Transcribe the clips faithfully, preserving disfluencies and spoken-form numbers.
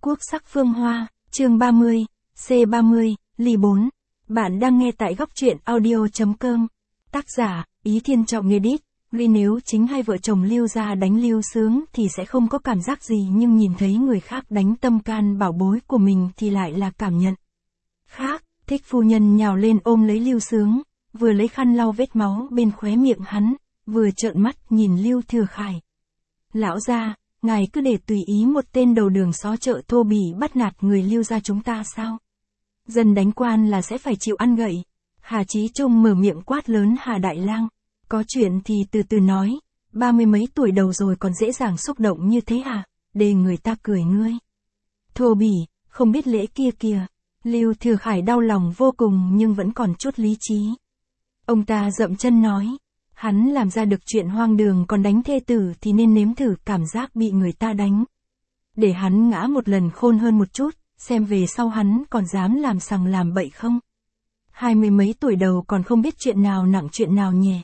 Quốc sắc phương hoa, chương ba mươi, C ba mươi, ly bốn. Bạn đang nghe tại góc truyện audio chấm com. Tác giả, Ý Thiên Trọng Edit. Vì nếu chính hai vợ chồng Lưu Gia đánh Lưu Sướng thì sẽ không có cảm giác gì, nhưng nhìn thấy người khác đánh tâm can bảo bối của mình thì lại là cảm nhận khác. Thích phu nhân nhào lên ôm lấy Lưu Sướng, vừa lấy khăn lau vết máu bên khóe miệng hắn, vừa trợn mắt nhìn Lưu Thừa Khải. Lão gia, ngài cứ để tùy ý một tên đầu đường xó chợ thô bỉ bắt nạt người Lưu gia chúng ta sao? Dân đánh quan là sẽ phải chịu ăn gậy. Hà Chí Trung mở miệng quát lớn Hà Đại Lang. Có chuyện thì từ từ nói, ba mươi mấy tuổi đầu rồi còn dễ dàng xúc động như thế à, để người ta cười ngươi. Thô bỉ, không biết lễ kia kìa. Lưu Thừa Khải đau lòng vô cùng nhưng vẫn còn chút lý trí. Ông ta dậm chân nói, hắn làm ra được chuyện hoang đường còn đánh thê tử thì nên nếm thử cảm giác bị người ta đánh. Để hắn ngã một lần khôn hơn một chút, xem về sau hắn còn dám làm sằng làm bậy không. Hai mươi mấy tuổi đầu còn không biết chuyện nào nặng chuyện nào nhẹ.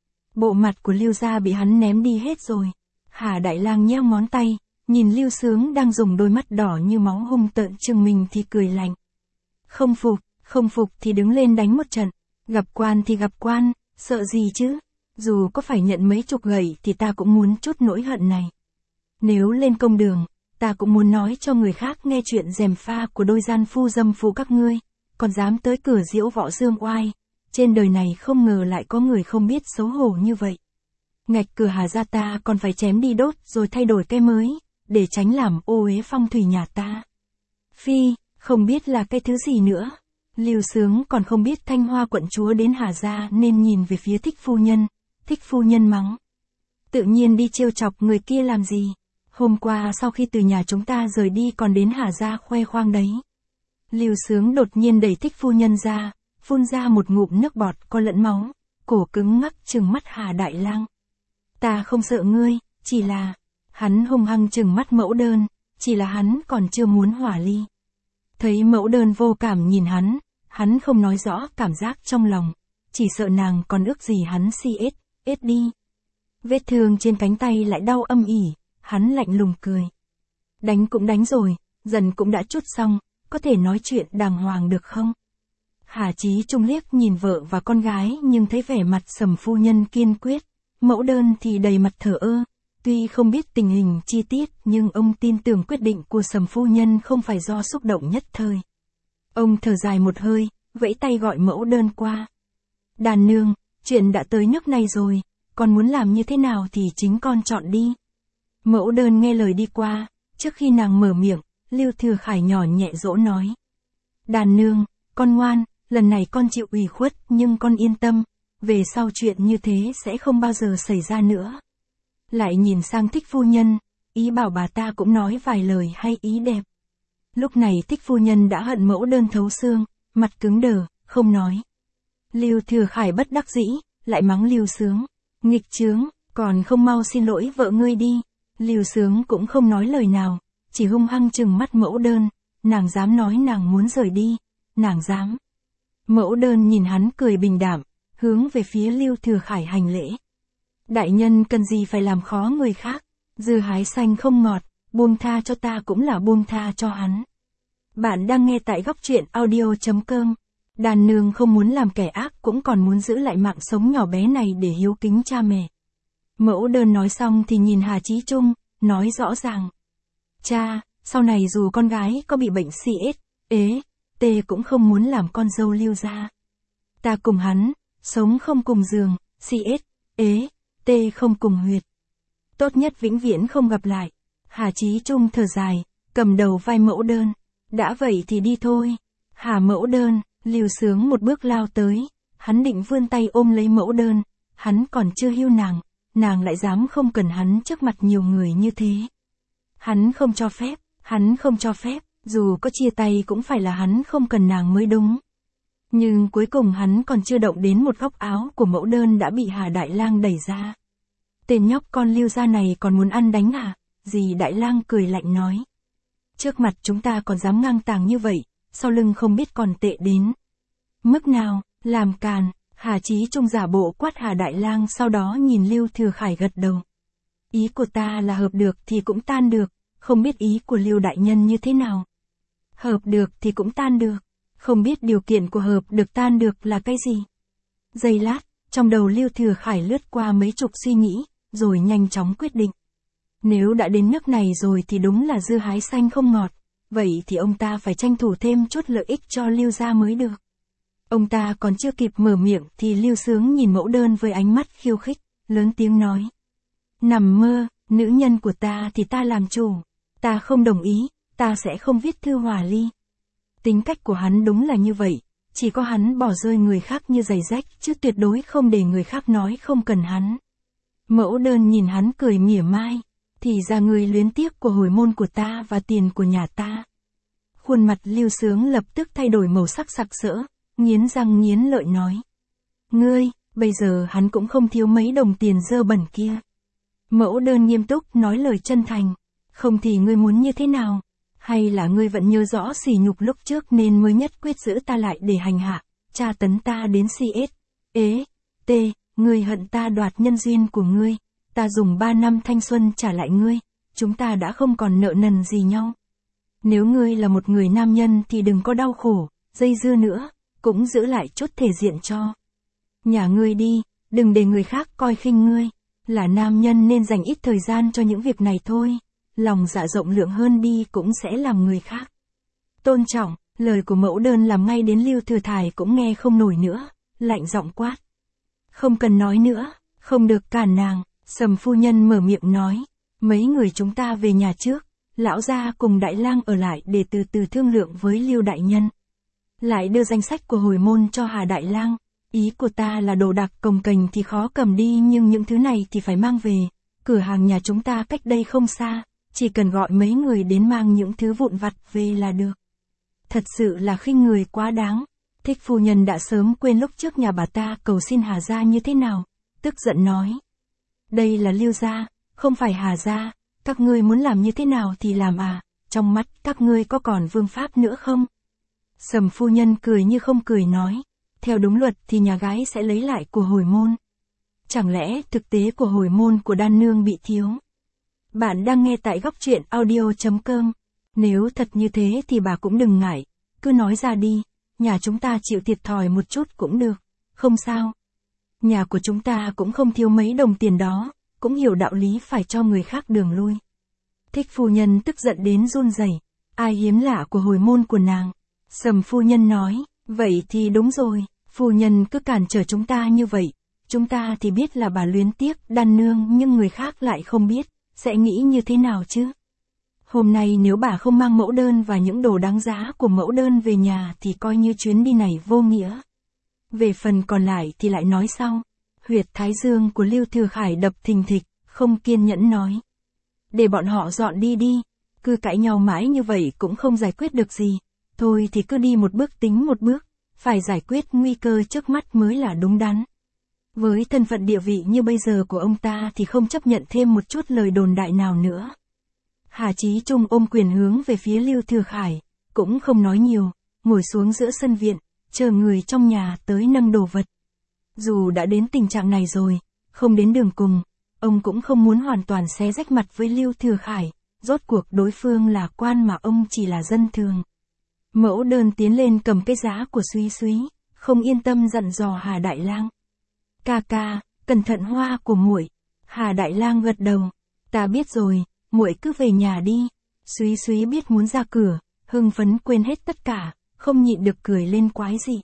Bộ mặt của Lưu gia bị hắn ném đi hết rồi. Hà Đại Lang nheo ngón tay, nhìn Lưu Sướng đang dùng đôi mắt đỏ như máu hung tợn chừng mình thì cười lạnh. Không phục, không phục thì đứng lên đánh một trận. Gặp quan thì gặp quan, sợ gì chứ? Dù có phải nhận mấy chục gậy thì ta cũng muốn chút nỗi hận này. Nếu lên công đường, ta cũng muốn nói cho người khác nghe chuyện gièm pha của đôi gian phu dâm phu các ngươi, còn dám tới cửa diễu võ dương oai. Trên đời này không ngờ lại có người không biết xấu hổ như vậy. Ngạch cửa Hà gia ta còn phải chém đi đốt rồi thay đổi cái mới, để tránh làm ô uế phong thủy nhà ta. Phi, không biết là cái thứ gì nữa. Lưu Sướng còn không biết Thanh Hoa quận chúa đến Hà gia nên nhìn về phía Thích phu nhân. Thích phu nhân mắng. Tự nhiên đi trêu chọc người kia làm gì? Hôm qua sau khi từ nhà chúng ta rời đi còn đến Hà gia khoe khoang đấy. Lưu Sướng đột nhiên đẩy Thích phu nhân ra, phun ra một ngụm nước bọt có lẫn máu, cổ cứng ngắc trừng mắt Hà Đại Lang. Ta không sợ ngươi, chỉ là... Hắn hung hăng trừng mắt Mẫu Đơn, chỉ là hắn còn chưa muốn hỏa ly. Thấy Mẫu Đơn vô cảm nhìn hắn, hắn không nói rõ cảm giác trong lòng, chỉ sợ nàng còn ước gì hắn si ết, ết đi. Vết thương trên cánh tay lại đau âm ỉ, hắn lạnh lùng cười. Đánh cũng đánh rồi, dần cũng đã chút xong, có thể nói chuyện đàng hoàng được không? Hà Chí Trung liếc nhìn vợ và con gái nhưng thấy vẻ mặt Sầm phu nhân kiên quyết, Mẫu Đơn thì đầy mặt thờ ơ. Tuy không biết tình hình chi tiết nhưng ông tin tưởng quyết định của Sầm phu nhân không phải do xúc động nhất thời. Ông thở dài một hơi, vẫy tay gọi Mẫu Đơn qua. Đàn nương, chuyện đã tới nước này rồi, con muốn làm như thế nào thì chính con chọn đi. Mẫu Đơn nghe lời đi qua, trước khi nàng mở miệng, Lưu Thừa Khải nhỏ nhẹ dỗ nói. Đàn nương, con ngoan, lần này con chịu ủy khuất nhưng con yên tâm, về sau chuyện như thế sẽ không bao giờ xảy ra nữa. Lại nhìn sang Thích phu nhân, ý bảo bà ta cũng nói vài lời hay ý đẹp. Lúc này Thích phu nhân đã hận Mẫu Đơn thấu xương, mặt cứng đờ, không nói. Lưu Thừa Khải bất đắc dĩ, lại mắng Lưu Sướng. Nghịch chướng, còn không mau xin lỗi vợ ngươi đi. Lưu Sướng cũng không nói lời nào, chỉ hung hăng trừng mắt Mẫu Đơn. Nàng dám nói nàng muốn rời đi, nàng dám. Mẫu Đơn nhìn hắn cười bình đạm, hướng về phía Lưu Thừa Khải hành lễ. Đại nhân cần gì phải làm khó người khác, dưa hái xanh không ngọt, buông tha cho ta cũng là buông tha cho hắn. Bạn đang nghe tại góc truyện audio chấm com. Đàn nương không muốn làm kẻ ác cũng còn muốn giữ lại mạng sống nhỏ bé này để hiếu kính cha mẹ. Mẫu Đơn nói xong thì nhìn Hà Chí Trung, nói rõ ràng. Cha, sau này dù con gái có bị bệnh si ết, ế, tê cũng không muốn làm con dâu Lưu gia. Ta cùng hắn, sống không cùng giường, si ết, ế, tê không cùng huyệt. Tốt nhất vĩnh viễn không gặp lại. Hà Chí Trung thở dài, cầm đầu vai Mẫu Đơn. Đã vậy thì đi thôi. Hà Mẫu Đơn, Lưu Sướng một bước lao tới. Hắn định vươn tay ôm lấy Mẫu Đơn. Hắn còn chưa hiu nàng, nàng lại dám không cần hắn trước mặt nhiều người như thế. Hắn không cho phép, hắn không cho phép, dù có chia tay cũng phải là hắn không cần nàng mới đúng. Nhưng cuối cùng hắn còn chưa động đến một góc áo của Mẫu Đơn đã bị Hà Đại Lang đẩy ra. Tên nhóc con Lưu gia này còn muốn ăn đánh à? Dì Đại Lang cười lạnh nói. Trước mặt chúng ta còn dám ngang tàng như vậy, sau lưng không biết còn tệ đến mức nào, làm càn. Hà Chí Trung giả bộ quát Hà Đại Lang, sau đó nhìn Lưu Thừa Khải gật đầu. Ý của ta là hợp được thì cũng tan được, không biết ý của Lưu đại nhân như thế nào. Hợp được thì cũng tan được, không biết điều kiện của hợp được tan được là cái gì. Giây lát, trong đầu Lưu Thừa Khải lướt qua mấy chục suy nghĩ, rồi nhanh chóng quyết định. Nếu đã đến nước này rồi thì đúng là dưa hái xanh không ngọt, vậy thì ông ta phải tranh thủ thêm chút lợi ích cho Lưu gia mới được. Ông ta còn chưa kịp mở miệng thì Lưu Sướng nhìn mẫu đơn với ánh mắt khiêu khích, lớn tiếng nói. Nằm mơ, nữ nhân của ta thì ta làm chủ, ta không đồng ý, ta sẽ không viết thư hòa ly. Tính cách của hắn đúng là như vậy, chỉ có hắn bỏ rơi người khác như giày rách chứ tuyệt đối không để người khác nói không cần hắn. Mẫu đơn nhìn hắn cười mỉa mai, thì ra người luyến tiếc của hồi môn của ta và tiền của nhà ta. Khuôn mặt Lưu Sướng lập tức thay đổi màu sắc sặc sỡ, nghiến răng nghiến lợi nói. Ngươi, bây giờ hắn cũng không thiếu mấy đồng tiền dơ bẩn kia. Mẫu đơn nghiêm túc nói lời chân thành, không thì ngươi muốn như thế nào? Hay là ngươi vẫn nhớ rõ sỉ nhục lúc trước nên mới nhất quyết giữ ta lại để hành hạ, tra tấn ta đến si ết, ế, tê, ngươi hận ta đoạt nhân duyên của ngươi, ta dùng ba năm thanh xuân trả lại ngươi, chúng ta đã không còn nợ nần gì nhau. Nếu ngươi là một người nam nhân thì đừng có đau khổ, dây dưa nữa, cũng giữ lại chút thể diện cho nhà ngươi đi, đừng để người khác coi khinh ngươi, là nam nhân nên dành ít thời gian cho những việc này thôi. Lòng dạ rộng lượng hơn đi cũng sẽ làm người khác tôn trọng. Lời của mẫu đơn làm ngay đến Lưu Thừa Thải cũng nghe không nổi nữa, lạnh giọng quát. Không cần nói nữa, không được cản nàng. Sầm phu nhân mở miệng nói, mấy người chúng ta về nhà trước, lão gia cùng đại lang ở lại để từ từ thương lượng với Lưu đại nhân. Lại đưa danh sách của hồi môn cho Hà đại lang, ý của ta là đồ đạc cồng kềnh thì khó cầm đi nhưng những thứ này thì phải mang về, cửa hàng nhà chúng ta cách đây không xa. Chỉ cần gọi mấy người đến mang những thứ vụn vặt về là được. Thật sự là khinh người quá đáng. Thích phu nhân đã sớm quên lúc trước nhà bà ta cầu xin Hà gia như thế nào. Tức giận nói. Đây là Lưu gia, không phải Hà gia. Các ngươi muốn làm như thế nào thì làm à. Trong mắt các ngươi có còn vương pháp nữa không? Sầm phu nhân cười như không cười nói. Theo đúng luật thì nhà gái sẽ lấy lại của hồi môn. Chẳng lẽ thực tế của hồi môn của đan nương bị thiếu? Bạn đang nghe tại góc truyện audio chấm com. Nếu thật như thế thì bà cũng đừng ngại, cứ nói ra đi, nhà chúng ta chịu thiệt thòi một chút cũng được, không sao. Nhà của chúng ta cũng không thiếu mấy đồng tiền đó, cũng hiểu đạo lý phải cho người khác đường lui. Thích phu nhân tức giận đến run rẩy, ai hiếm lạ của hồi môn của nàng. Sầm phu nhân nói, vậy thì đúng rồi, phu nhân cứ cản trở chúng ta như vậy, chúng ta thì biết là bà luyến tiếc đan nương nhưng người khác lại không biết. Sẽ nghĩ như thế nào chứ? Hôm nay nếu bà không mang mẫu đơn và những đồ đáng giá của mẫu đơn về nhà thì coi như chuyến đi này vô nghĩa. Về phần còn lại thì lại nói sau. Huyệt thái dương của Lưu Thừa Khải đập thình thịch, không kiên nhẫn nói. Để bọn họ dọn đi đi, cứ cãi nhau mãi như vậy cũng không giải quyết được gì. Thôi thì cứ đi một bước tính một bước, phải giải quyết nguy cơ trước mắt mới là đúng đắn. Với thân phận địa vị như bây giờ của ông ta thì không chấp nhận thêm một chút lời đồn đại nào nữa. Hà Chí Trung ôm quyền hướng về phía Lưu Thừa Khải, cũng không nói nhiều, ngồi xuống giữa sân viện, chờ người trong nhà tới nâng đồ vật. Dù đã đến tình trạng này rồi, không đến đường cùng, ông cũng không muốn hoàn toàn xé rách mặt với Lưu Thừa Khải, rốt cuộc đối phương là quan mà ông chỉ là dân thường. Mẫu đơn tiến lên cầm cái giá của Súy Súy, không yên tâm dặn dò Hà Đại Lang. Ca ca, cẩn thận hoa của muội. Hà Đại Lang gật đầu. Ta biết rồi, muội cứ về nhà đi. Súy Súy biết muốn ra cửa, hưng phấn quên hết tất cả, không nhịn được cười lên quái dị.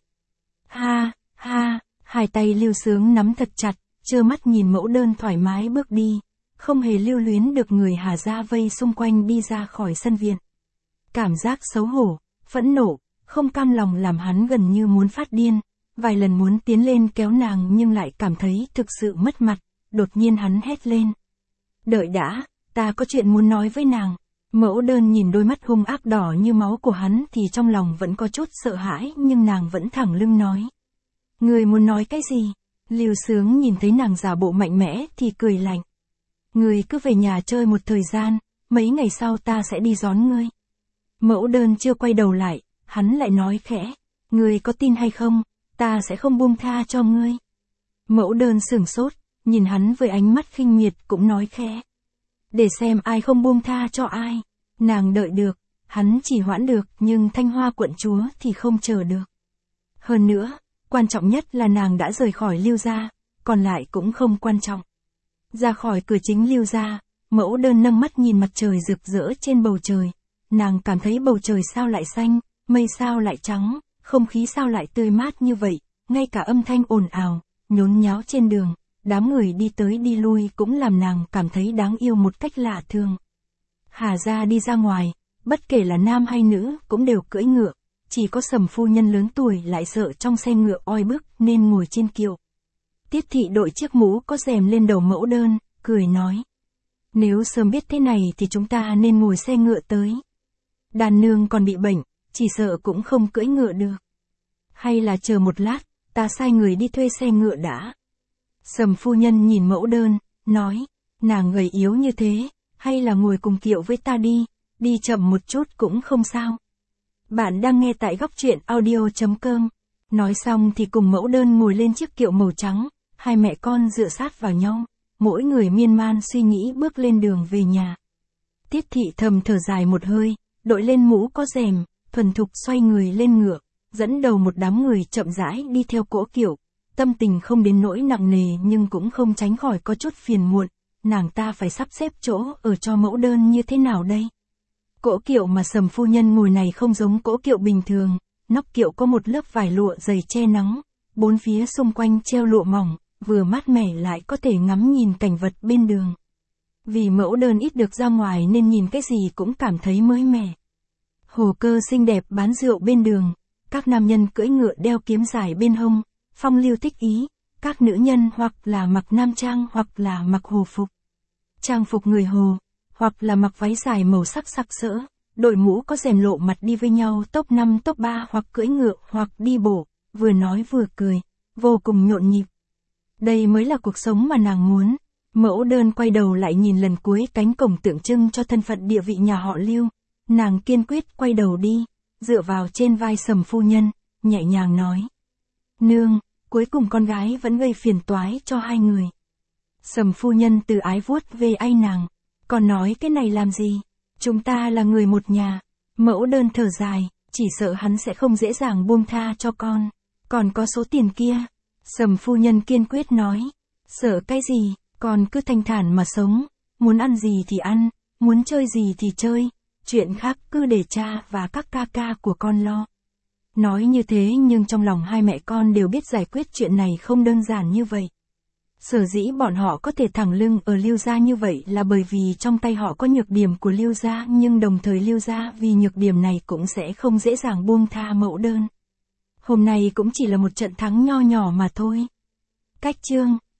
Ha, ha, hai tay Lưu Sướng nắm thật chặt, trơ mắt nhìn mẫu đơn thoải mái bước đi, không hề lưu luyến được người Hà gia vây xung quanh đi ra khỏi sân viện. Cảm giác xấu hổ, phẫn nộ, không cam lòng làm hắn gần như muốn phát điên. Vài lần muốn tiến lên kéo nàng nhưng lại cảm thấy thực sự mất mặt, đột nhiên hắn hét lên. Đợi đã, ta có chuyện muốn nói với nàng. Mẫu đơn nhìn đôi mắt hung ác đỏ như máu của hắn thì trong lòng vẫn có chút sợ hãi nhưng nàng vẫn thẳng lưng nói. Người muốn nói cái gì? Lưu Sướng nhìn thấy nàng giả bộ mạnh mẽ thì cười lạnh. Người cứ về nhà chơi một thời gian, mấy ngày sau ta sẽ đi đón ngươi. Mẫu đơn chưa quay đầu lại, hắn lại nói khẽ. Ngươi có tin hay không? Ta sẽ không buông tha cho ngươi. Mẫu đơn sửng sốt, nhìn hắn với ánh mắt khinh miệt cũng nói khẽ. Để xem ai không buông tha cho ai. Nàng đợi được, hắn chỉ hoãn được, nhưng Thanh Hoa quận chúa thì không chờ được. Hơn nữa, quan trọng nhất là nàng đã rời khỏi Lưu gia, còn lại cũng không quan trọng. Ra khỏi cửa chính Lưu gia, Mẫu Đơn nâng mắt nhìn mặt trời rực rỡ trên bầu trời. Nàng cảm thấy bầu trời sao lại xanh, mây sao lại trắng, không khí sao lại tươi mát như vậy, ngay cả âm thanh ồn ào, nhốn nháo trên đường, đám người đi tới đi lui cũng làm nàng cảm thấy đáng yêu một cách lạ thường. Hà gia đi ra ngoài, bất kể là nam hay nữ cũng đều cưỡi ngựa, chỉ có Sầm phu nhân lớn tuổi lại sợ trong xe ngựa oi bức nên ngồi trên kiệu. Tiết thị đội chiếc mũ có rèm lên đầu Mẫu Đơn, cười nói. Nếu sớm biết thế này thì chúng ta nên ngồi xe ngựa tới. Đàn nương còn bị bệnh, chỉ sợ cũng không cưỡi ngựa được. Hay là chờ một lát, ta sai người đi thuê xe ngựa đã. Sầm phu nhân nhìn Mẫu Đơn, nói, nàng gầy yếu như thế, hay là ngồi cùng kiệu với ta đi, đi chậm một chút cũng không sao. Bạn đang nghe tại góc truyện audio chấm com. Nói xong thì cùng Mẫu Đơn ngồi lên chiếc kiệu màu trắng, hai mẹ con dựa sát vào nhau, mỗi người miên man suy nghĩ bước lên đường về nhà. Tiết thị thầm thở dài một hơi, đội lên mũ có rèm, thuần thục xoay người lên ngựa, dẫn đầu một đám người chậm rãi đi theo cỗ kiệu. Tâm tình không đến nỗi nặng nề nhưng cũng không tránh khỏi có chút phiền muộn, nàng ta phải sắp xếp chỗ ở cho Mẫu Đơn như thế nào đây? Cỗ kiệu mà Sầm phu nhân ngồi này không giống cỗ kiệu bình thường, nóc kiệu có một lớp vải lụa dày che nắng, bốn phía xung quanh treo lụa mỏng, vừa mát mẻ lại có thể ngắm nhìn cảnh vật bên đường. Vì Mẫu Đơn ít được ra ngoài nên nhìn cái gì cũng cảm thấy mới mẻ. Hồ Cơ xinh đẹp bán rượu bên đường, các nam nhân cưỡi ngựa đeo kiếm dài bên hông, phong lưu thích ý, các nữ nhân hoặc là mặc nam trang hoặc là mặc hồ phục. Trang phục người Hồ, hoặc là mặc váy dài màu sắc sặc sỡ, đội mũ có rèm lộ mặt đi với nhau top năm top ba hoặc cưỡi ngựa hoặc đi bộ, vừa nói vừa cười, vô cùng nhộn nhịp. Đây mới là cuộc sống mà nàng muốn. Mẫu Đơn quay đầu lại nhìn lần cuối cánh cổng tượng trưng cho thân phận địa vị nhà họ Lưu, nàng kiên quyết quay đầu đi, dựa vào trên vai Sầm phu nhân, nhẹ nhàng nói. Nương, cuối cùng con gái vẫn gây phiền toái cho hai người. Sầm phu nhân từ ái vuốt về ai nàng, còn nói cái này làm gì, chúng ta là người một nhà. Mẫu Đơn thở dài, chỉ sợ hắn sẽ không dễ dàng buông tha cho con, còn có số tiền kia. Sầm phu nhân kiên quyết nói, sợ cái gì, con cứ thanh thản mà sống, muốn ăn gì thì ăn, muốn chơi gì thì chơi, chuyện khác cứ để cha và các ca ca của con lo. Nói như thế nhưng trong lòng hai mẹ con đều biết giải quyết chuyện này không đơn giản như vậy. Sở dĩ bọn họ có thể thẳng lưng ở Lưu gia như vậy là bởi vì trong tay họ có nhược điểm của Lưu gia, nhưng đồng thời Lưu gia vì nhược điểm này cũng sẽ không dễ dàng buông tha Mẫu Đơn. Hôm nay cũng chỉ là một trận thắng nho nhỏ mà thôi. Cách chương